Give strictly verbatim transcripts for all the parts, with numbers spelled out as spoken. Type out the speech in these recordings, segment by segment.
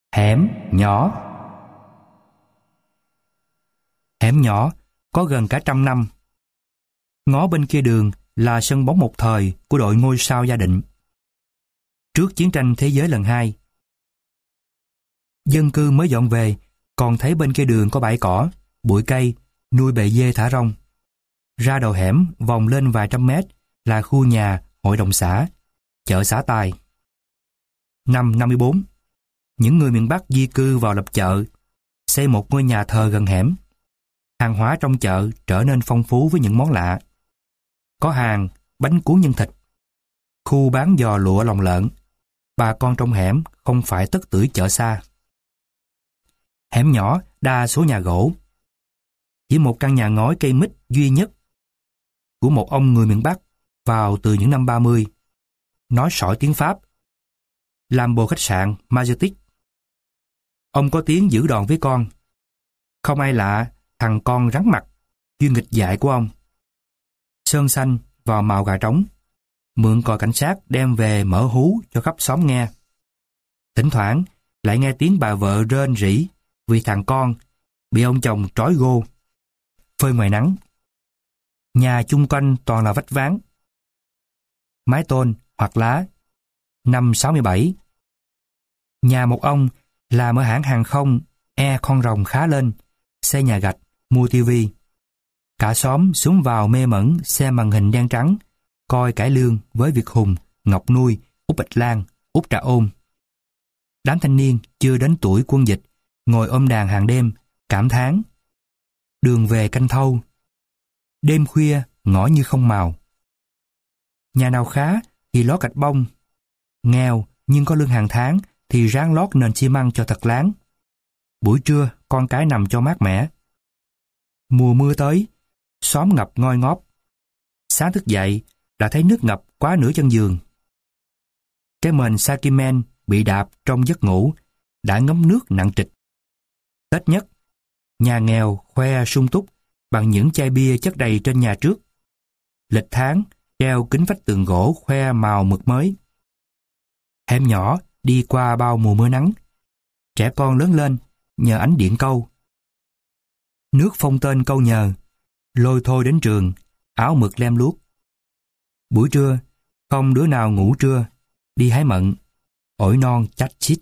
Hẻm nhỏ. Hẻm nhỏ có gần cả trăm năm. Ngó bên kia đường là sân bóng một thời của đội Ngôi Sao Gia Định. Trước chiến tranh thế giới lần hai, dân cư mới dọn về, còn thấy bên kia đường có bãi cỏ, bụi cây, nuôi bầy dê thả rong. Ra đầu hẻm vòng lên vài trăm mét là khu nhà hội đồng xã, chợ xã Tài. Năm năm mươi bốn, những người miền Bắc di cư vào lập chợ, xây một ngôi nhà thờ gần hẻm. Hàng hóa trong chợ trở nên phong phú với những món lạ. Có hàng, bánh cuốn nhân thịt. Khu bán giò lụa lòng lợn. Bà con trong hẻm không phải tất tưởi chợ xa. Hẻm nhỏ đa số nhà gỗ. Chỉ một căn nhà ngói cây mít duy nhất của một ông người miền Bắc vào từ những năm ba mươi, nói sỏi tiếng Pháp, làm bồ khách sạn Majestic. Ông có tiếng giữ đòn với con. Không ai lạ thằng con rắn mặt, chuyên nghịch dại của ông. Sơn xanh vào màu gà trống, mượn còi cảnh sát đem về mở hú cho khắp xóm nghe. Thỉnh thoảng lại nghe tiếng bà vợ rên rỉ vì thằng con bị ông chồng trói gô, phơi ngoài nắng. Nhà chung quanh toàn là vách ván, mái tôn hoặc lá. Năm sáu mươi bảy, nhà một ông làm ở hãng hàng không Air Con Rồng khá lên, xây nhà gạch, mua tivi. Cả xóm xuống vào mê mẩn xem màn hình đen trắng, coi cải lương với Việt Hùng, Ngọc Nuôi, Út Bạch Lan, Út Trà Ôm. Đám thanh niên chưa đến tuổi quân dịch ngồi ôm đàn hàng đêm, cảm thán. Đường về canh thâu, đêm khuya ngõ như không màu. Nhà nào khá thì lót gạch bông, nghèo nhưng có lương hàng tháng thì ráng lót nền xi măng cho thật láng. Buổi trưa con cái nằm cho mát mẻ. Mùa mưa tới, xóm ngập ngoi ngóp. Sáng thức dậy đã thấy nước ngập quá nửa chân giường. Cái mền Sakimen bị đạp trong giấc ngủ đã ngấm nước nặng trịch. Tết nhất, nhà nghèo khoe sung túc bằng những chai bia chất đầy trên nhà trước. Lịch tháng treo kính vách tường gỗ khoe màu mực mới. Hẻm nhỏ đi qua bao mùa mưa nắng. Trẻ con lớn lên nhờ ánh điện câu. Nước phong tên câu nhờ, lôi thôi đến trường, áo mực lem luốc. Buổi trưa, không đứa nào ngủ trưa, đi hái mận, ổi non chách chít.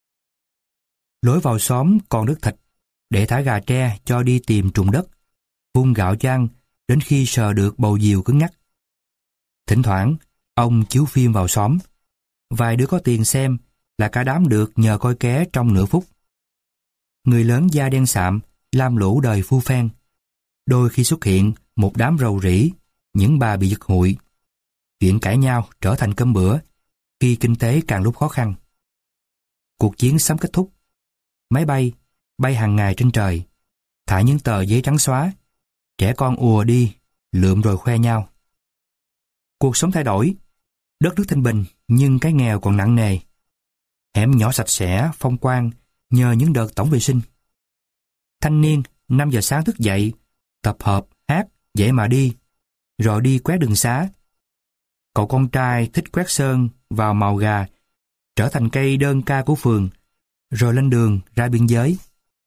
Lối vào xóm còn đất thịt, để thả gà tre cho đi tìm trùng đất, vung gạo cho ăn đến khi sờ được bầu diều cứng ngắc. Thỉnh thoảng, ông chiếu phim vào xóm. Vài đứa có tiền xem là cả đám được nhờ coi ké trong nửa phút. Người lớn da đen sạm, lam lũ đời phu phen. Đôi khi xuất hiện một đám rầu rĩ, những bà bị giật hụi. Chuyện cãi nhau trở thành cơm bữa khi kinh tế càng lúc khó khăn. Cuộc chiến sắp kết thúc. Máy bay bay hàng ngày trên trời, thả những tờ giấy trắng xóa. Trẻ con ùa đi, lượm rồi khoe nhau. Cuộc sống thay đổi, đất nước thanh bình nhưng cái nghèo còn nặng nề. Hẻm nhỏ sạch sẽ, phong quang nhờ những đợt tổng vệ sinh. Thanh niên năm giờ sáng thức dậy, tập hợp, hát, dậy mà đi, rồi đi quét đường xá. Cậu con trai thích quét sơn vào màu gà, trở thành cây đơn ca của phường, rồi lên đường ra biên giới.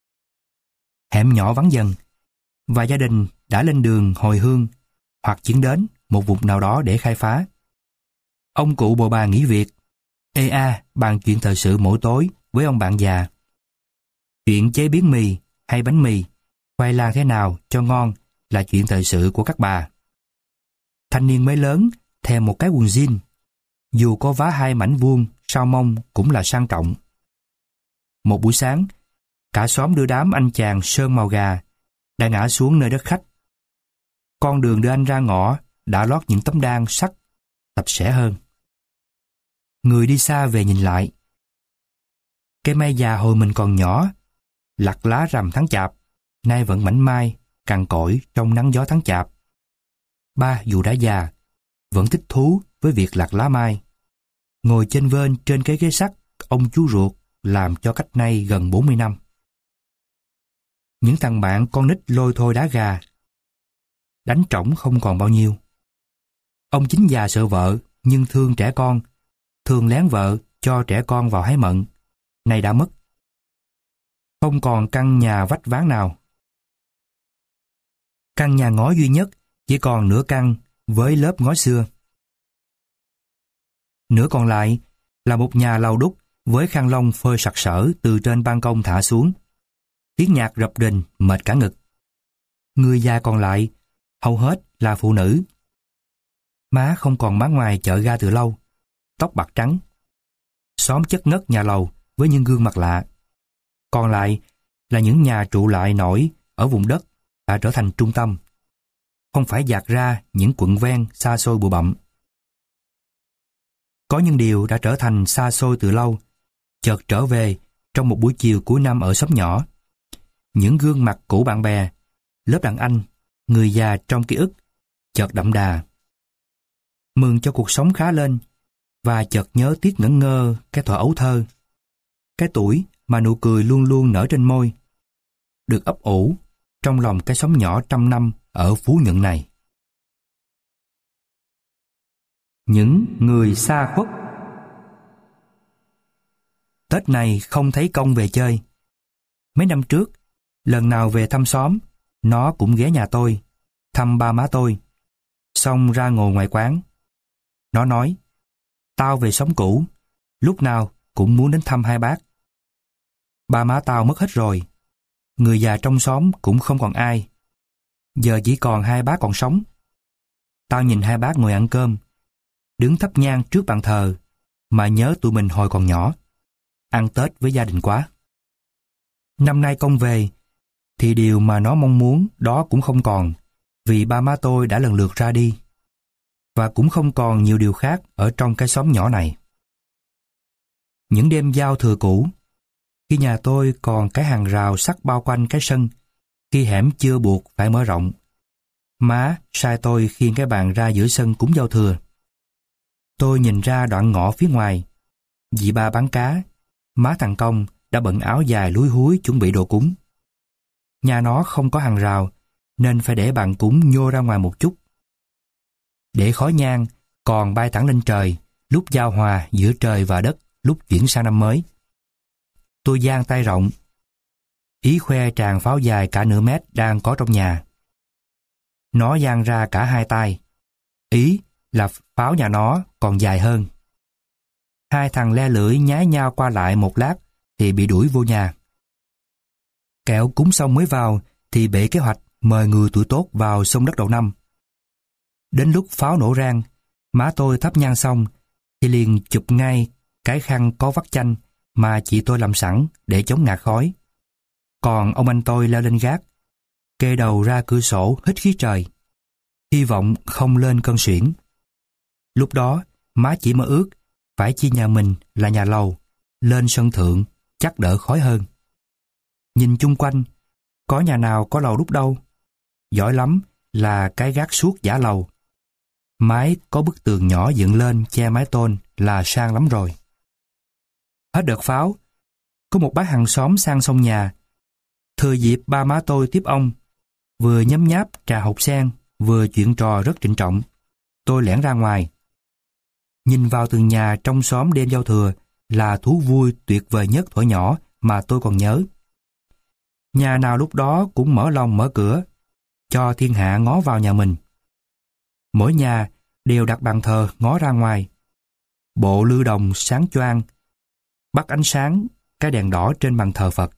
Hẻm nhỏ vắng dần, và gia đình đã lên đường hồi hương hoặc chuyển đến một vùng nào đó để khai phá. Ông cụ bồ bà nghỉ việc, ê a bàn chuyện thời sự mỗi tối với ông bạn già. Chuyện chế biến mì hay bánh mì, khoai lang thế nào cho ngon là chuyện thời sự của các bà. Thanh niên mới lớn thèm một cái quần jean, dù có vá hai mảnh vuông sau mông cũng là sang trọng. Một buổi sáng, cả xóm đưa đám anh chàng sơn màu gà đã ngã xuống nơi đất khách. Con đường đưa anh ra ngõ đã lót những tấm đan sắt sạch sẽ hơn. Người đi xa về nhìn lại. Cây mai già hồi mình còn nhỏ, lặt lá rằm tháng chạp, nay vẫn mảnh mai, cằn cỗi trong nắng gió tháng chạp. Ba dù đã già, vẫn thích thú với việc lặt lá mai. Ngồi chênh vênh trên cái ghế sắt ông chú ruột làm cho cách nay gần bốn mươi năm. Những thằng bạn con nít lôi thôi đá gà. Đánh trỏng không còn bao nhiêu. Ông chính già sợ vợ nhưng thương trẻ con, thường lén vợ cho trẻ con vào hái mận, nay đã mất. Không còn căn nhà vách ván nào. Căn nhà ngói duy nhất chỉ còn nửa căn với lớp ngói xưa. Nửa còn lại là một nhà lầu đúc với khăn lông phơi sặc sỡ từ trên ban công thả xuống. Tiếng nhạc rập rình mệt cả ngực. Người già còn lại hầu hết là phụ nữ. Má không còn bán ngoài chợ ga từ lâu, tóc bạc trắng. Xóm chất ngất nhà lầu với những gương mặt lạ. Còn lại là những nhà trụ lại nổi ở vùng đất đã trở thành trung tâm, không phải dạt ra những quận ven xa xôi bụi bặm. Có những điều đã trở thành xa xôi từ lâu, chợt trở về trong một buổi chiều cuối năm ở xóm nhỏ. Những gương mặt cũ bạn bè, lớp đàn anh, người già trong ký ức, chợt đậm đà. Mừng cho cuộc sống khá lên, và chợt nhớ tiếc ngẩn ngơ cái thuở ấu thơ. Cái tuổi mà nụ cười luôn luôn nở trên môi, được ấp ủ trong lòng cái xóm nhỏ trăm năm ở Phú Nhuận này. Những người xa khuất. Tết này không thấy Công về chơi. Mấy năm trước, lần nào về thăm xóm, nó cũng ghé nhà tôi, thăm ba má tôi, xong ra ngồi ngoài quán. Nó nói, tao về xóm cũ, lúc nào cũng muốn đến thăm hai bác. Ba má tao mất hết rồi, người già trong xóm cũng không còn ai. Giờ chỉ còn hai bác còn sống. Tao nhìn hai bác ngồi ăn cơm, đứng thắp nhang trước bàn thờ, mà nhớ tụi mình hồi còn nhỏ, ăn Tết với gia đình quá. Năm nay Công về, thì điều mà nó mong muốn đó cũng không còn, vì ba má tôi đã lần lượt ra đi. Và cũng không còn nhiều điều khác ở trong cái xóm nhỏ này. Những đêm giao thừa cũ, khi nhà tôi còn cái hàng rào sắt bao quanh cái sân, khi hẻm chưa buộc phải mở rộng, má sai tôi khiêng cái bàn ra giữa sân cúng giao thừa. Tôi nhìn ra đoạn ngõ phía ngoài, dì ba bán cá, má thằng Công đã bận áo dài lúi húi chuẩn bị đồ cúng. Nhà nó không có hàng rào, nên phải để bàn cúng nhô ra ngoài một chút. Để khói nhang còn bay thẳng lên trời, lúc giao hòa giữa trời và đất, lúc chuyển sang năm mới. Tôi dang tay rộng, ý khoe tràng pháo dài cả nửa mét đang có trong nhà. Nó dang ra cả hai tay, ý là pháo nhà nó còn dài hơn. Hai thằng le lưỡi nhái nhau qua lại một lát thì bị đuổi vô nhà. Kẹo cúng xong mới vào thì bể kế hoạch mời người tuổi tốt vào xông đất đầu năm. Đến lúc pháo nổ rang, má tôi thắp nhang xong thì liền chụp ngay cái khăn có vắt chanh mà chị tôi làm sẵn để chống ngạt khói. Còn ông anh tôi leo lên gác, kê đầu ra cửa sổ hít khí trời, hy vọng không lên cơn suyễn. Lúc đó, má chỉ mơ ước phải chi nhà mình là nhà lầu, lên sân thượng chắc đỡ khói hơn. Nhìn chung quanh, có nhà nào có lầu đúc đâu. Giỏi lắm là cái gác suốt giả lầu. Mái có bức tường nhỏ dựng lên che mái tôn là sang lắm rồi. Hết đợt pháo, có một bác hàng xóm sang sông nhà. Thừa dịp ba má tôi tiếp ông, vừa nhấm nháp trà hột sen, vừa chuyện trò rất trịnh trọng. Tôi lẻn ra ngoài. Nhìn vào từng nhà trong xóm đêm giao thừa là thú vui tuyệt vời nhất thuở nhỏ mà tôi còn nhớ. Nhà nào lúc đó cũng mở lòng mở cửa, cho thiên hạ ngó vào nhà mình. Mỗi nhà đều đặt bàn thờ ngó ra ngoài. Bộ lư đồng sáng choang, bắt ánh sáng cái đèn đỏ trên bàn thờ Phật.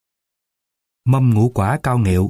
Mâm ngũ quả cao nghệu.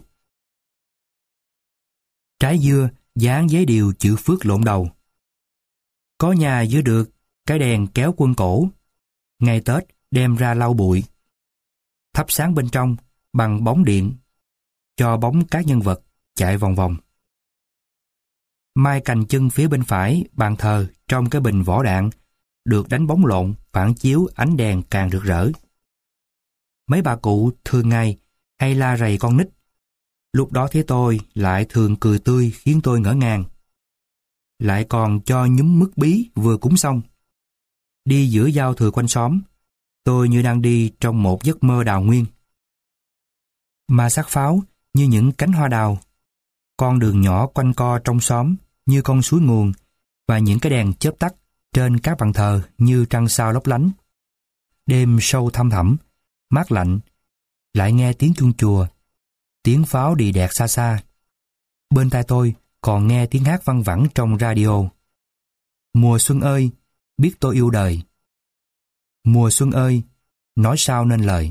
Trái dưa dán giấy điều chữ phước lộn đầu. Có nhà giữ được cái đèn kéo quân cổ, ngày Tết đem ra lau bụi. Thắp sáng bên trong bằng bóng điện, cho bóng các nhân vật chạy vòng vòng. Mai cành chân phía bên phải bàn thờ trong cái bình vỏ đạn được đánh bóng lộn phản chiếu ánh đèn càng rực rỡ. Mấy bà cụ thường ngày hay la rầy con nít, lúc đó thấy tôi lại thường cười tươi khiến tôi ngỡ ngàng. Lại còn cho nhúm mứt bí vừa cúng xong. Đi giữa giao thừa quanh xóm, tôi như đang đi trong một giấc mơ đào nguyên. Mà xác pháo như những cánh hoa đào. Con đường nhỏ quanh co trong xóm như con suối nguồn, và những cái đèn chớp tắt trên các bàn thờ như trăng sao lấp lánh. Đêm sâu thăm thẳm, mát lạnh, lại nghe tiếng chuông chùa, tiếng pháo đì đẹt xa xa. Bên tai tôi còn nghe tiếng hát văng vẳng trong radio. Mùa xuân ơi, biết tôi yêu đời. Mùa xuân ơi, nói sao nên lời.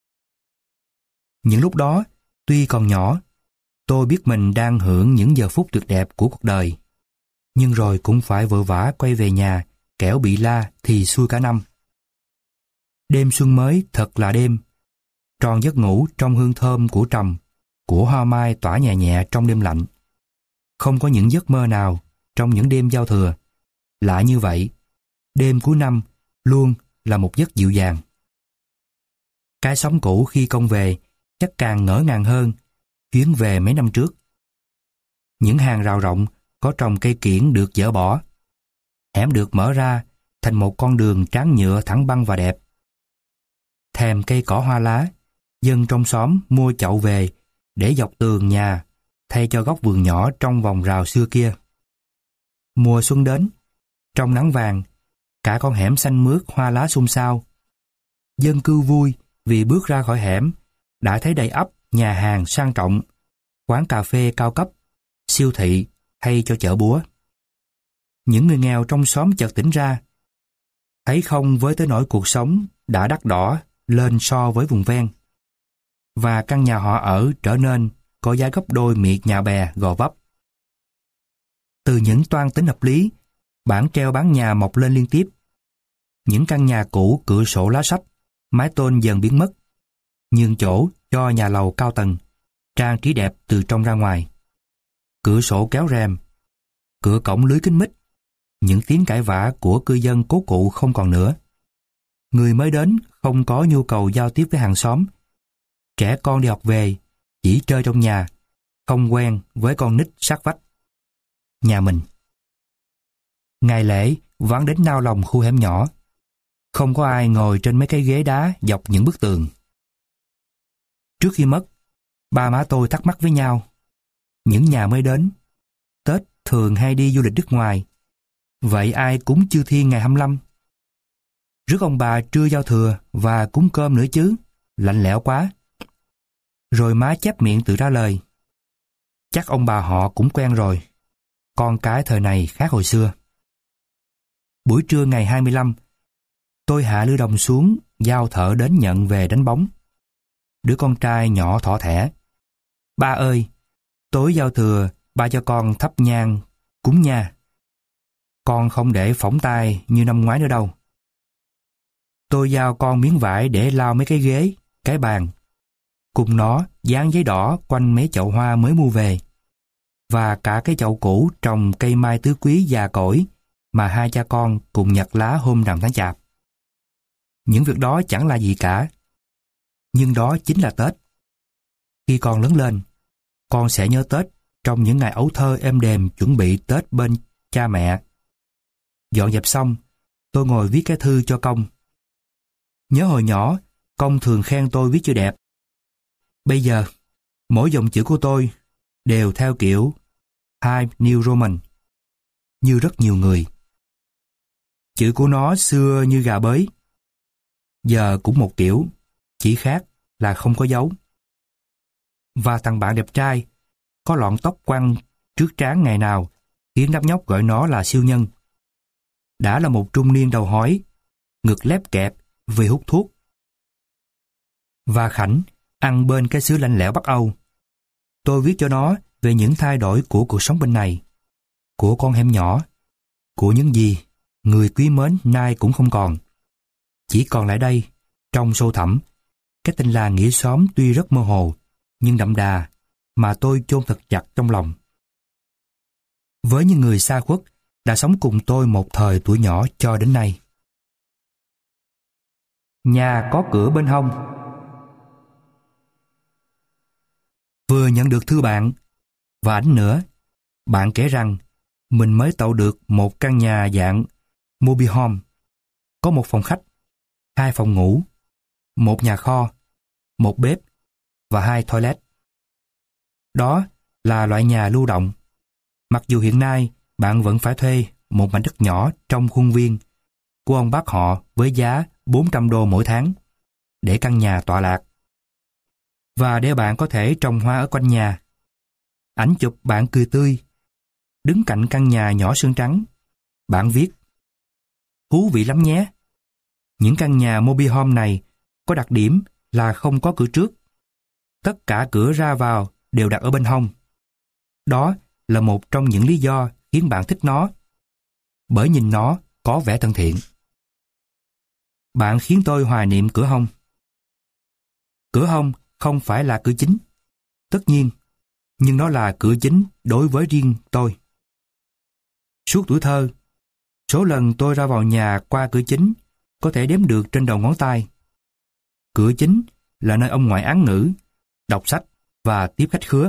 Những lúc đó, tuy còn nhỏ, tôi biết mình đang hưởng những giờ phút tuyệt đẹp của cuộc đời. Nhưng rồi cũng phải vội vã quay về nhà, kẻo bị la thì xui cả năm. Đêm xuân mới thật là đêm. Tròn giấc ngủ trong hương thơm của trầm, của hoa mai tỏa nhẹ nhẹ trong đêm lạnh. Không có những giấc mơ nào trong những đêm giao thừa. Lạ như vậy, đêm cuối năm luôn là một giấc dịu dàng. Cái sống cũ khi công về chắc càng ngỡ ngàng hơn chuyến về mấy năm trước. Những hàng rào rộng có trồng cây kiểng được dỡ bỏ. Hẻm được mở ra thành một con đường tráng nhựa thẳng băng và đẹp. Thèm cây cỏ hoa lá, dân trong xóm mua chậu về để dọc tường nhà thay cho góc vườn nhỏ trong vòng rào xưa kia. Mùa xuân đến, trong nắng vàng, cả con hẻm xanh mướt hoa lá xum xao. Dân cư vui vì bước ra khỏi hẻm đã thấy đầy ắp nhà hàng sang trọng, quán cà phê cao cấp, siêu thị hay cho chợ búa. Những người nghèo trong xóm chợt tỉnh ra, thấy không với tới nỗi cuộc sống đã đắt đỏ lên so với vùng ven. Và căn nhà họ ở trở nên có giá gấp đôi miệt nhà bè Gò Vấp. Từ những toan tính hợp lý, bảng treo bán nhà mọc lên liên tiếp. Những căn nhà cũ cửa sổ lá sách, mái tôn dần biến mất, nhường chỗ cho nhà lầu cao tầng, trang trí đẹp từ trong ra ngoài. Cửa sổ kéo rèm, cửa cổng lưới kính mít, những tiếng cãi vã của cư dân cố cụ không còn nữa. Người mới đến không có nhu cầu giao tiếp với hàng xóm. Trẻ con đi học về, chỉ chơi trong nhà, không quen với con nít sát vách. Nhà mình. Ngày lễ vắng đến nao lòng khu hẻm nhỏ. Không có ai ngồi trên mấy cái ghế đá dọc những bức tường. Trước khi mất, ba má tôi thắc mắc với nhau. Những nhà mới đến, Tết thường hay đi du lịch nước ngoài. Vậy ai cúng chư thiên ngày hai mươi lăm? Rước ông bà trưa giao thừa và cúng cơm nữa chứ, lạnh lẽo quá. Rồi má chép miệng tự ra lời. Chắc ông bà họ cũng quen rồi. Con cái thời này khác hồi xưa. Buổi trưa ngày hai mươi lăm, tôi hạ lư đồng xuống, giao thợ đến nhận về đánh bóng. Đứa con trai nhỏ thỏ thẻ. Ba ơi, tối giao thừa, ba cho con thắp nhang, cúng nha. Con không để phỏng tai như năm ngoái nữa đâu. Tôi giao con miếng vải để lau mấy cái ghế, cái bàn. Cùng nó dán giấy đỏ quanh mấy chậu hoa mới mua về. Và cả cái chậu cũ trồng cây mai tứ quý già cỗi mà hai cha con cùng nhặt lá hôm rằm tháng chạp. Những việc đó chẳng là gì cả. Nhưng đó chính là Tết. Khi con lớn lên, con sẽ nhớ Tết trong những ngày ấu thơ êm đềm chuẩn bị Tết bên cha mẹ. Dọn dẹp xong, tôi ngồi viết cái thư cho Công. Nhớ hồi nhỏ, Công thường khen tôi viết chữ đẹp. Bây giờ, mỗi dòng chữ của tôi đều theo kiểu Times New Roman, như rất nhiều người. Chữ của nó xưa như gà bới. Giờ cũng một kiểu, chỉ khác là không có dấu. Và thằng bạn đẹp trai, có lọn tóc quăn trước trán ngày nào, khiến đám nhóc gọi nó là siêu nhân. Đã là một trung niên đầu hói, ngực lép kẹp vì hút thuốc. Và Khảnh ăn bên cái xứ lạnh lẽo Bắc Âu. Tôi viết cho nó về những thay đổi của cuộc sống bên này, của con hẻm nhỏ, của những gì người quý mến nay cũng không còn. Chỉ còn lại đây, trong sâu thẳm, cái tình làng nghĩa xóm tuy rất mơ hồ, nhưng đậm đà, mà tôi chôn thật chặt trong lòng. Với những người xa khuất, đã sống cùng tôi một thời tuổi nhỏ cho đến nay. Nhà có cửa bên hông. Vừa nhận được thư bạn, và ảnh nữa, bạn kể rằng mình mới tậu được một căn nhà dạng mobile home, có một phòng khách, hai phòng ngủ, một nhà kho, một bếp và hai toilet. Đó là loại nhà lưu động. Mặc dù hiện nay bạn vẫn phải thuê một mảnh đất nhỏ trong khuôn viên của ông bác họ với giá bốn trăm đô mỗi tháng để căn nhà tọa lạc. và đeo bạn có thể trồng hoa ở quanh nhà. Ảnh chụp bạn cười tươi, đứng cạnh căn nhà nhỏ sơn trắng. Bạn viết: thú vị lắm nhé. Những căn nhà mobile home này có đặc điểm là không có cửa trước. Tất cả cửa ra vào đều đặt ở bên hông. Đó là một trong những lý do khiến bạn thích nó, bởi nhìn nó có vẻ thân thiện. Bạn khiến tôi hoài niệm cửa hông. Cửa hông không phải là cửa chính, tất nhiên, nhưng nó là cửa chính đối với riêng tôi. Suốt tuổi thơ, số lần tôi ra vào nhà qua cửa chính có thể đếm được trên đầu ngón tay. Cửa chính là nơi ông ngoại án ngữ, đọc sách và tiếp khách khứa.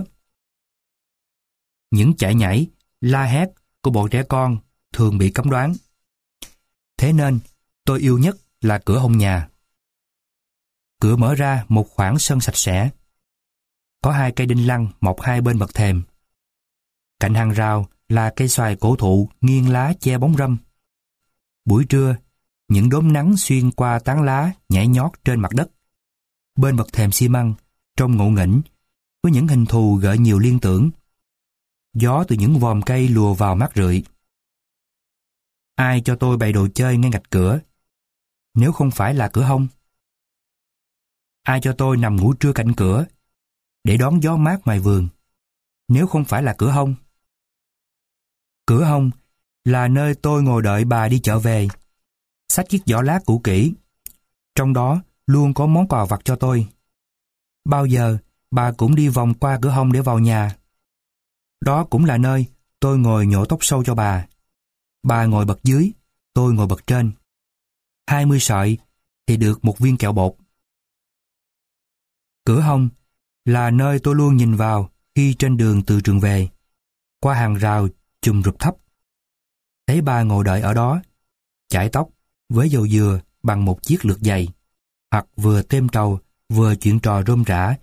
Những chạy nhảy, la hét của bọn trẻ con thường bị cấm đoán. Thế nên, tôi yêu nhất là cửa hông nhà. Cửa mở ra một khoảng sân sạch sẽ. Có hai cây đinh lăng mọc hai bên bậc thềm. Cạnh hàng rào là cây xoài cổ thụ nghiêng lá che bóng râm. Buổi trưa, những đốm nắng xuyên qua tán lá nhảy nhót trên mặt đất. Bên bậc thềm xi măng, trông ngộ nghĩnh, với những hình thù gợi nhiều liên tưởng. Gió từ những vòm cây lùa vào mát rượi. Ai cho tôi bày đồ chơi ngay ngạch cửa, nếu không phải là cửa hông? Ai cho tôi nằm ngủ trưa cạnh cửa, để đón gió mát ngoài vườn, nếu không phải là cửa hông? Cửa hông là nơi tôi ngồi đợi bà đi chợ về, xách chiếc giỏ lát cũ kỹ. Trong đó luôn có món quà vặt cho tôi. Bao giờ bà cũng đi vòng qua cửa hông để vào nhà. Đó cũng là nơi tôi ngồi nhổ tóc sâu cho bà. Bà ngồi bậc dưới, tôi ngồi bậc trên. Hai mươi sợi thì được một viên kẹo bột. Cửa hông là nơi tôi luôn nhìn vào khi trên đường từ trường về, qua hàng rào chùm rụp thấp. Thấy bà ngồi đợi ở đó, chải tóc với dầu dừa bằng một chiếc lược dày, hoặc vừa têm trầu vừa chuyện trò rôm rả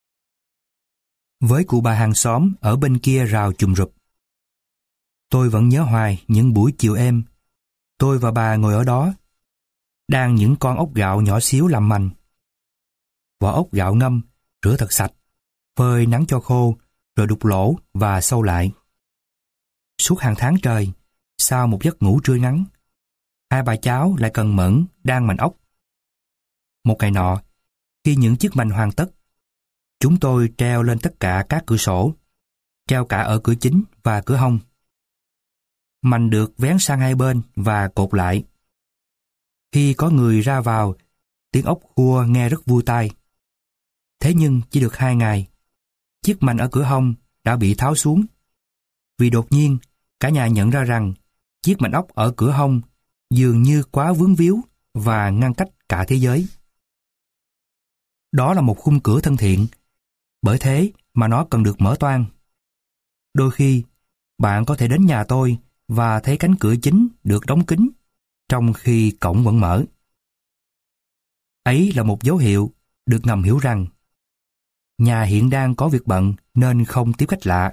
với cụ bà hàng xóm ở bên kia rào chùm rụp. Tôi vẫn nhớ hoài những buổi chiều êm, tôi và bà ngồi ở đó, đang những con ốc gạo nhỏ xíu làm mành. Vỏ ốc gạo ngâm, rửa thật sạch, phơi nắng cho khô, rồi đục lỗ và sâu lại. Suốt hàng tháng trời, sau một giấc ngủ trưa ngắn, hai bà cháu lại cần mẫn đan mành ốc. Một ngày nọ, khi những chiếc mành hoàn tất, chúng tôi treo lên tất cả các cửa sổ, treo cả ở cửa chính và cửa hông. Mành được vén sang hai bên và cột lại. Khi có người ra vào, tiếng ốc khua nghe rất vui tai. Thế nhưng chỉ được hai ngày, chiếc mành ở cửa hông đã bị tháo xuống. Vì đột nhiên, cả nhà nhận ra rằng chiếc mành ốc ở cửa hông dường như quá vướng víu và ngăn cách cả thế giới. Đó là một khung cửa thân thiện, bởi thế mà nó cần được mở toang. Đôi khi, bạn có thể đến nhà tôi và thấy cánh cửa chính được đóng kín, trong khi cổng vẫn mở. Ấy là một dấu hiệu được ngầm hiểu rằng nhà hiện đang có việc bận nên không tiếp khách lạ.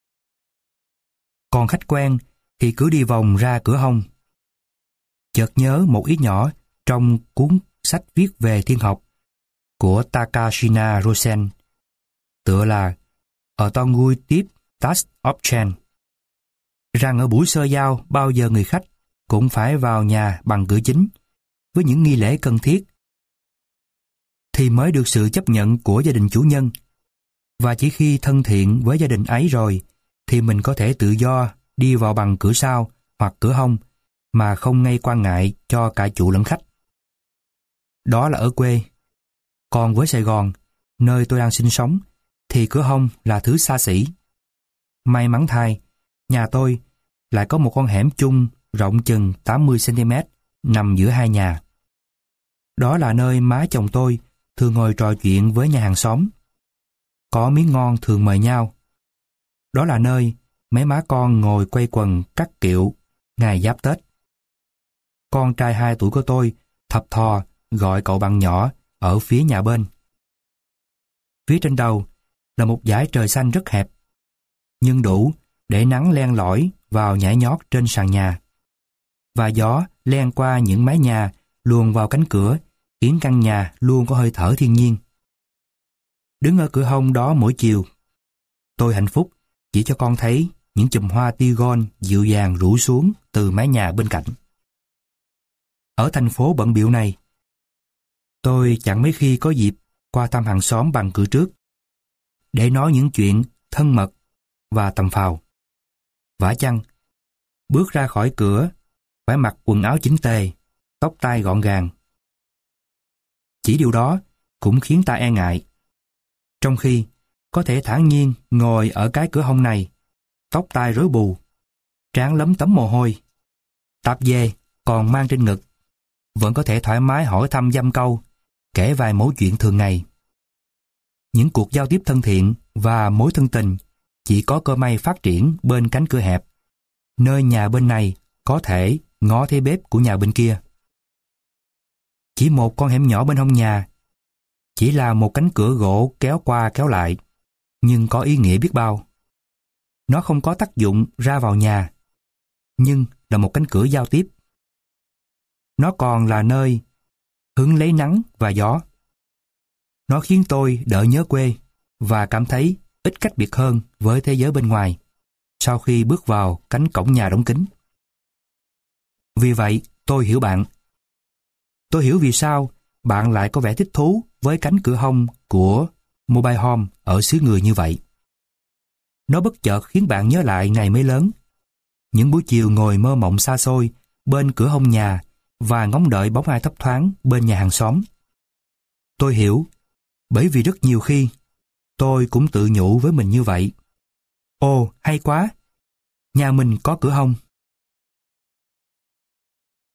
Còn khách quen thì cứ đi vòng ra cửa hông. Chợt nhớ một ý nhỏ trong cuốn sách viết về thiên học của Takashina Rosen, tựa là A Intuitive Task of Change, rằng ở buổi sơ giao bao giờ người khách cũng phải vào nhà bằng cửa chính, với những nghi lễ cần thiết, thì mới được sự chấp nhận của gia đình chủ nhân. Và chỉ khi thân thiện với gia đình ấy rồi, thì mình có thể tự do đi vào bằng cửa sau hoặc cửa hông, mà không gây quan ngại cho cả chủ lẫn khách. Đó là ở quê. Còn với Sài Gòn, nơi tôi đang sinh sống, thì cửa hông là thứ xa xỉ. May mắn thay, nhà tôi lại có một con hẻm chung rộng chừng tám mươi xăng-ti-mét nằm giữa hai nhà. Đó là nơi má chồng tôi thường ngồi trò chuyện với nhà hàng xóm. Có miếng ngon thường mời nhau. Đó là nơi mấy má con ngồi quây quần cắt kiệu ngày giáp Tết. Con trai hai tuổi của tôi thập thò gọi cậu bạn nhỏ ở phía nhà bên. Phía trên đầu là một dải trời xanh rất hẹp, nhưng đủ để nắng len lỏi vào nhảy nhót trên sàn nhà, và gió len qua những mái nhà luồn vào cánh cửa, khiến căn nhà luôn có hơi thở thiên nhiên. Đứng ở cửa hông đó mỗi chiều, tôi hạnh phúc chỉ cho con thấy những chùm hoa tigon dịu dàng rủ xuống từ mái nhà bên cạnh. Ở thành phố bận bịu này, tôi chẳng mấy khi có dịp qua thăm hàng xóm bằng cửa trước để nói những chuyện thân mật và tầm phào. Vả chăng, bước ra khỏi cửa phải mặc quần áo chỉnh tề, tóc tai gọn gàng. Chỉ điều đó cũng khiến ta e ngại. Trong khi có thể thản nhiên ngồi ở cái cửa hông này, tóc tai rối bù, trán lấm tấm mồ hôi, tạp dề còn mang trên ngực, vẫn có thể thoải mái hỏi thăm dăm câu, kể vài mẩu chuyện thường ngày. Những cuộc giao tiếp thân thiện và mối thân tình chỉ có cơ may phát triển bên cánh cửa hẹp, nơi nhà bên này có thể ngó thấy bếp của nhà bên kia. Chỉ một con hẻm nhỏ bên hông nhà, chỉ là một cánh cửa gỗ kéo qua kéo lại, nhưng có ý nghĩa biết bao. Nó không có tác dụng ra vào nhà, nhưng là một cánh cửa giao tiếp. Nó còn là nơi hứng lấy nắng và gió. Nó khiến tôi đỡ nhớ quê và cảm thấy ít cách biệt hơn với thế giới bên ngoài sau khi bước vào cánh cổng nhà đóng kín. Vì vậy, tôi hiểu bạn. Tôi hiểu vì sao bạn lại có vẻ thích thú với cánh cửa hông của Mobile Home ở xứ người như vậy. Nó bất chợt khiến bạn nhớ lại ngày mới lớn, những buổi chiều ngồi mơ mộng xa xôi bên cửa hông nhà và ngóng đợi bóng ai thấp thoáng bên nhà hàng xóm. Tôi hiểu, bởi vì rất nhiều khi tôi cũng tự nhủ với mình như vậy. Ồ, hay quá, nhà mình có cửa hông.